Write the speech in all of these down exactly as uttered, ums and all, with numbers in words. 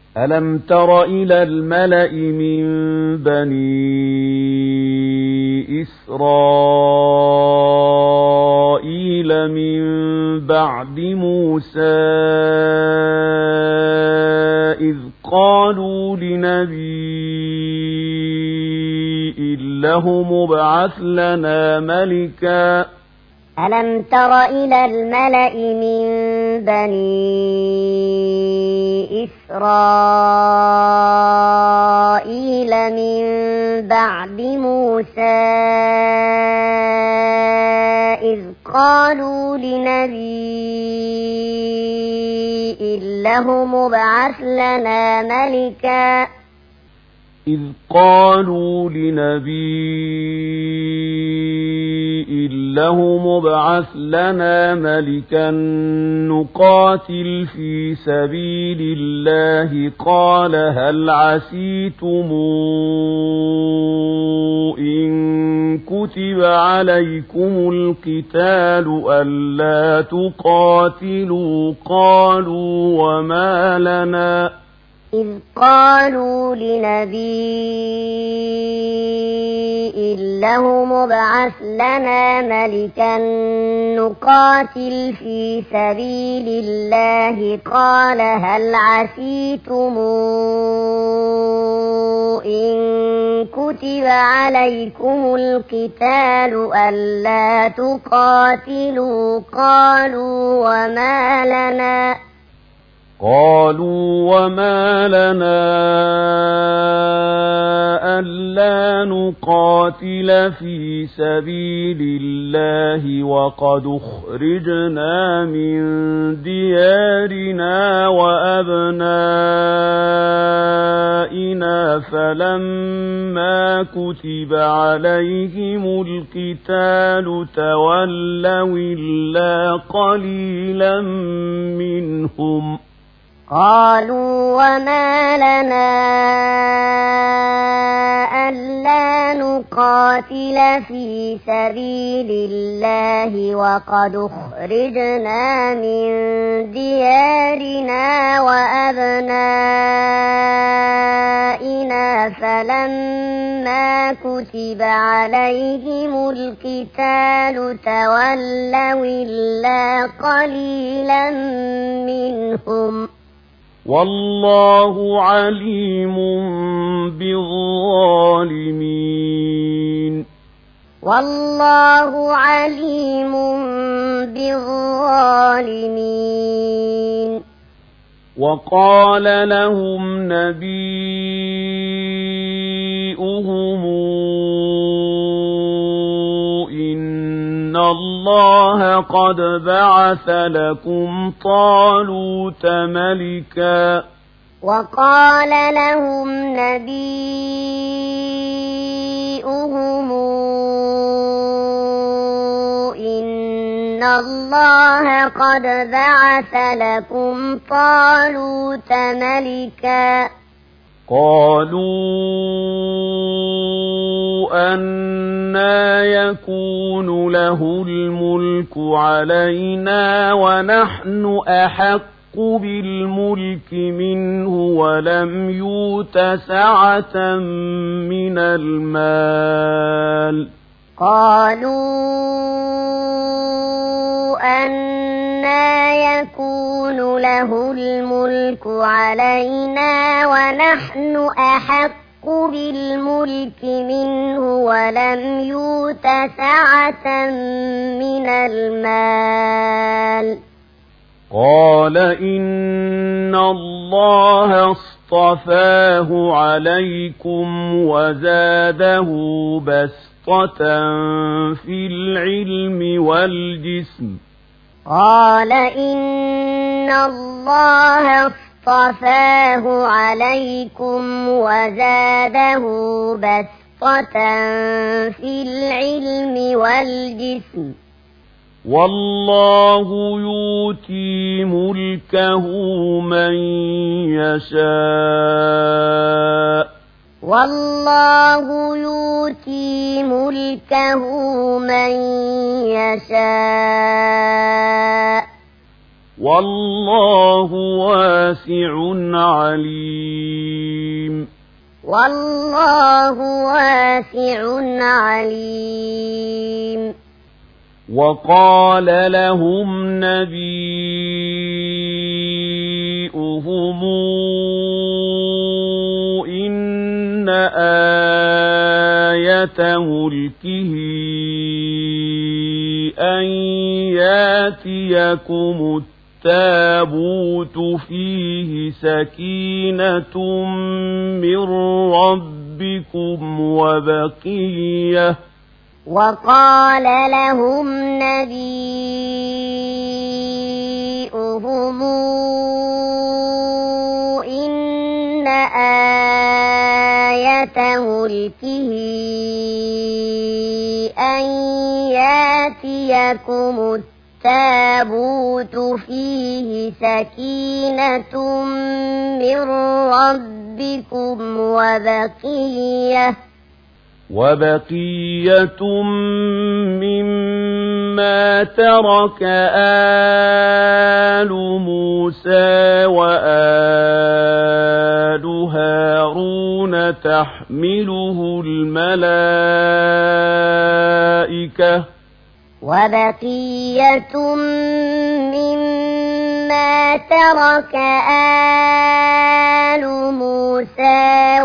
ألم تر إلى الملأ من بني إسرائيل من بعد موسى إذ قالوا لنبي له مبعث لنا ملكا ألم تر إلى الملأ من بني إسرائيل من بعد موسى إذ قالوا لنبي له مبعث لنا ملكا إذ قالوا لنبي له مبعث لنا ملكا نقاتل في سبيل الله قال هل عسيتم إن كتب عليكم القتال ألا تقاتلوا قالوا وما لنا إذ قالوا لنبي له مبعث لنا ملكا نقاتل في سبيل الله قال هل عسيتم إن كتب عليكم القتال ألا تقاتلوا قالوا وما لنا قالوا وما لنا ألا نقاتل في سبيل الله وقد أخرجنا من ديارنا وأبنائنا فلما كتب عليهم القتال تولوا إلا قليلا منهم قالوا وما لنا ألا نقاتل في سبيل الله وقد أخرجنا من ديارنا وأبنائنا فلما كتب عليهم القتال تولوا إلا قليلا منهم والله عليم بالظالمين والله عليم بالظالمين وقال لهم نبيؤهم إن الله قد بعث لكم طالوت ملكا وقال لهم نبيؤهم إن الله قد بعث لكم طالوت ملكا قالوا أنى يكون له الملك علينا ونحن أحق بالملك منه ولم يؤت سعة من المال قالوا أنى يكون له الملك علينا ونحن أحق بالملك منه ولم يؤت سعة من المال قال إن الله اصطفاه عليكم وزاده بسطة في العلم والجسم قال إن الله اصطفاه عليكم وزاده بسطة في العلم والجسم والله يؤتي ملكه من يشاء والله يؤتي ملكه من يشاء والله واسع عليم والله واسع عليم وقال لهم نبيئهم إن آية ملكه أن ياتيكم التابوت فيه سكينة من ربكم وبقية وقال لهم نبيئهم إن آية ملكه أن ياتيكم التابوت فيه سكينة من ربكم وبقية وبقية مما ترك آل موسى وآل هارون تحمله الملائكة وبقية مما ترك آل موسى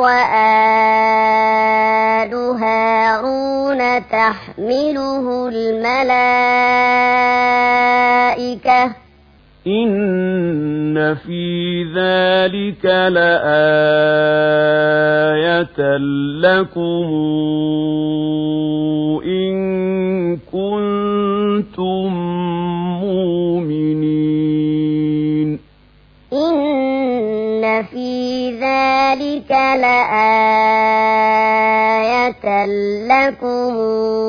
وآل هارون تحمله الملائكة إن في ذلك لآية لكم إن كنتم مؤمنين إن في ذلك لآية لكم